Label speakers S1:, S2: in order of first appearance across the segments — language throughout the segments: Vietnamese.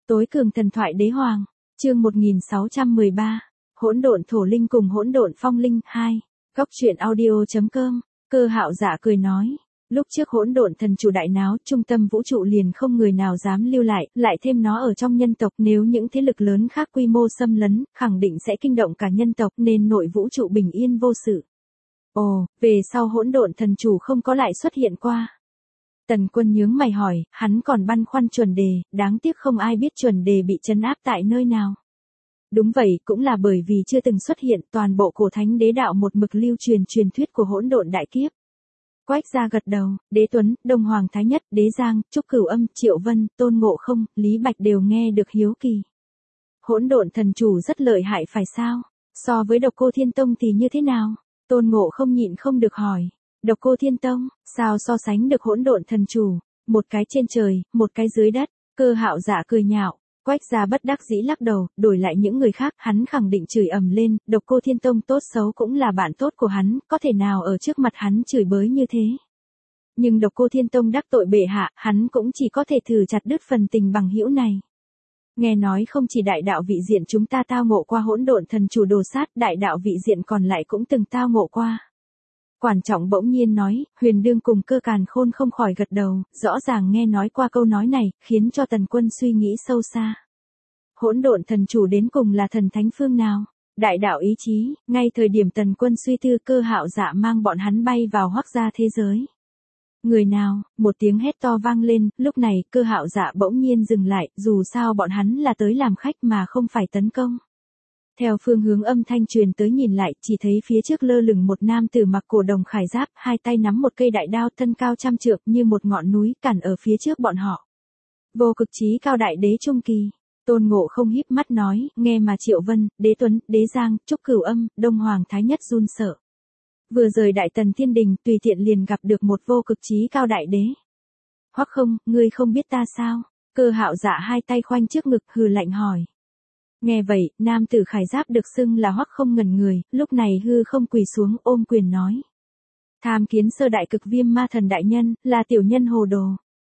S1: Tối cường thần thoại đế hoàng, chương 1613, hỗn độn thổ linh cùng hỗn độn phong linh 2, góc truyện audio.com, Cơ Hạo Dạ cười nói, lúc trước hỗn độn thần chủ đại náo, trung tâm vũ trụ liền không người nào dám lưu lại thêm nó ở trong nhân tộc, nếu những thế lực lớn khác quy mô xâm lấn, khẳng định sẽ kinh động cả nhân tộc nên nội vũ trụ bình yên vô sự. Ồ, về sau hỗn độn thần chủ không có lại xuất hiện qua. Tần Quân nhướng mày hỏi, hắn còn băn khoăn chuẩn đề, đáng tiếc không ai biết chuẩn đề bị trấn áp tại nơi nào. Đúng vậy, cũng là bởi vì chưa từng xuất hiện, toàn bộ cổ thánh đế đạo một mực lưu truyền thuyết của hỗn độn đại kiếp. Quách gia gật đầu, Đế Tuấn, Đông Hoàng Thái Nhất, Đế Giang, Trúc Cửu Âm, Triệu Vân, Tôn Ngộ Không, Lý Bạch đều nghe được hiếu kỳ. Hỗn độn thần chủ rất lợi hại phải sao? So với Độc Cô Thiên Tông thì như thế nào? Tôn Ngộ Không nhịn không được hỏi. Độc Cô Thiên Tông, sao so sánh được hỗn độn thần chủ, một cái trên trời, một cái dưới đất. Cơ Hạo Dạ cười nhạo. Quách gia bất đắc dĩ lắc đầu, đổi lại những người khác, hắn khẳng định chửi ầm lên, Độc Cô Thiên Tông tốt xấu cũng là bạn tốt của hắn, có thể nào ở trước mặt hắn chửi bới như thế. Nhưng Độc Cô Thiên Tông đắc tội bệ hạ, hắn cũng chỉ có thể thử chặt đứt phần tình bằng hữu này. Nghe nói không chỉ đại đạo vị diện chúng ta tao ngộ qua hỗn độn thần chủ đồ sát, đại đạo vị diện còn lại cũng từng tao ngộ qua. Quản Trọng bỗng nhiên nói, Huyền Đương cùng Cơ Càn Khôn không khỏi gật đầu, rõ ràng nghe nói qua câu nói này, khiến cho Tần Quân suy nghĩ sâu xa. Hỗn độn thần chủ đến cùng là thần thánh phương nào? Đại đạo ý chí, ngay thời điểm Tần Quân suy tư, Cơ Hạo Dạ mang bọn hắn bay vào Hoắc gia thế giới. Người nào? Một tiếng hét to vang lên, lúc này Cơ Hạo Dạ bỗng nhiên dừng lại, dù sao bọn hắn là tới làm khách mà không phải tấn công. Theo phương hướng âm thanh truyền tới nhìn lại, chỉ thấy phía trước lơ lửng một nam tử mặc cổ đồng khải giáp, hai tay nắm một cây đại đao, thân cao trăm trượng như một ngọn núi, cản ở phía trước bọn họ. Vô cực chí cao đại đế trung kỳ. Tôn Ngộ Không híp mắt nói, nghe mà Triệu Vân, Đế Tuấn, Đế Giang, Trúc Cửu Âm, Đông Hoàng Thái Nhất run sợ. Vừa rời Đại Tần Thiên Đình, tùy tiện liền gặp được một vô cực chí cao đại đế. Hoắc Không, ngươi không biết ta sao? Cơ Hạo Dạ hai tay khoanh trước ngực, hừ lạnh hỏi. Nghe vậy, nam tử khải giáp được xưng là Hoắc Không ngẩn người, lúc này hư không quỳ xuống ôm quyền nói. Tham kiến sơ đại cực viêm ma thần đại nhân, là tiểu nhân hồ đồ.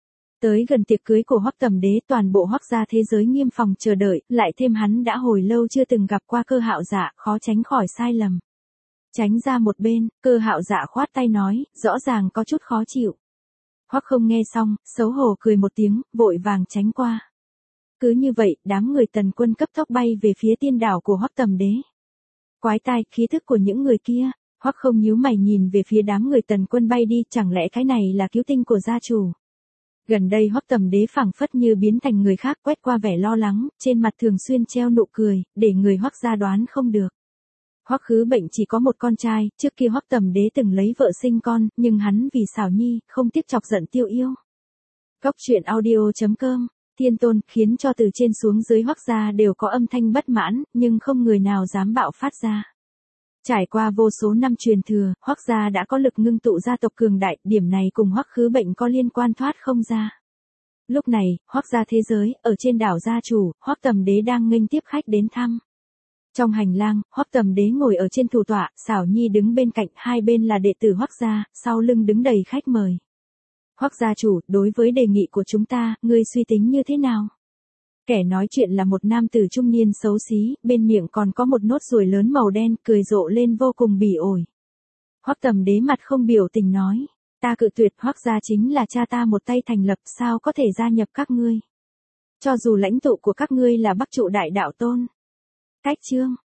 S1: Tới gần tiệc cưới của Hoắc Tầm Đế, toàn bộ Hoắc gia thế giới nghiêm phòng chờ đợi, lại thêm hắn đã hồi lâu chưa từng gặp qua Cơ Hạo Dạ, khó tránh khỏi sai lầm. Tránh ra một bên, Cơ Hạo Dạ khoát tay nói, rõ ràng có chút khó chịu. Hoắc Không nghe xong, xấu hổ cười một tiếng, vội vàng tránh qua. Cứ như vậy, đám người Tần Quân cấp tốc bay về phía tiên đảo của Hoắc Tầm Đế. Quái tai, khí thức của những người kia. Hoắc Không nhíu mày nhìn về phía đám người Tần Quân bay đi, chẳng lẽ cái này là cứu tinh của gia chủ? Gần đây Hoắc Tầm Đế phảng phất như biến thành người khác, quét qua vẻ lo lắng, trên mặt thường xuyên treo nụ cười, để người Hoắc gia đoán không được. Hoắc Khứ Bệnh chỉ có một con trai, trước kia Hoắc Tầm Đế từng lấy vợ sinh con, nhưng hắn vì xảo nhi, không tiếc chọc giận Tiêu Yêu. Góc truyện audio.com, Thiên Tôn, khiến cho từ trên xuống dưới Hoắc gia đều có âm thanh bất mãn, nhưng không người nào dám bạo phát ra. Trải qua vô số năm truyền thừa, Hoắc gia đã có lực ngưng tụ gia tộc cường đại, điểm này cùng Hoắc Khứ Bệnh có liên quan thoát không ra. Lúc này, Hoắc gia thế giới, ở trên đảo gia chủ, Hoắc Tầm Đế đang nghênh tiếp khách đến thăm. Trong hành lang, Hoắc Tầm Đế ngồi ở trên thủ tọa, Xảo Nhi đứng bên cạnh, hai bên là đệ tử Hoắc gia, sau lưng đứng đầy khách mời. Hoắc gia chủ, đối với đề nghị của chúng ta, ngươi suy tính như thế nào? Kẻ nói chuyện là một nam tử trung niên xấu xí, bên miệng còn có một nốt ruồi lớn màu đen, cười rộ lên vô cùng bỉ ổi. Hoắc Tầm Đế mặt không biểu tình nói, ta cự tuyệt, Hoắc gia chính là cha ta một tay thành lập, sao có thể gia nhập các ngươi? Cho dù lãnh tụ của các ngươi là Bắc Trụ Đại Đạo Tôn. Cách chương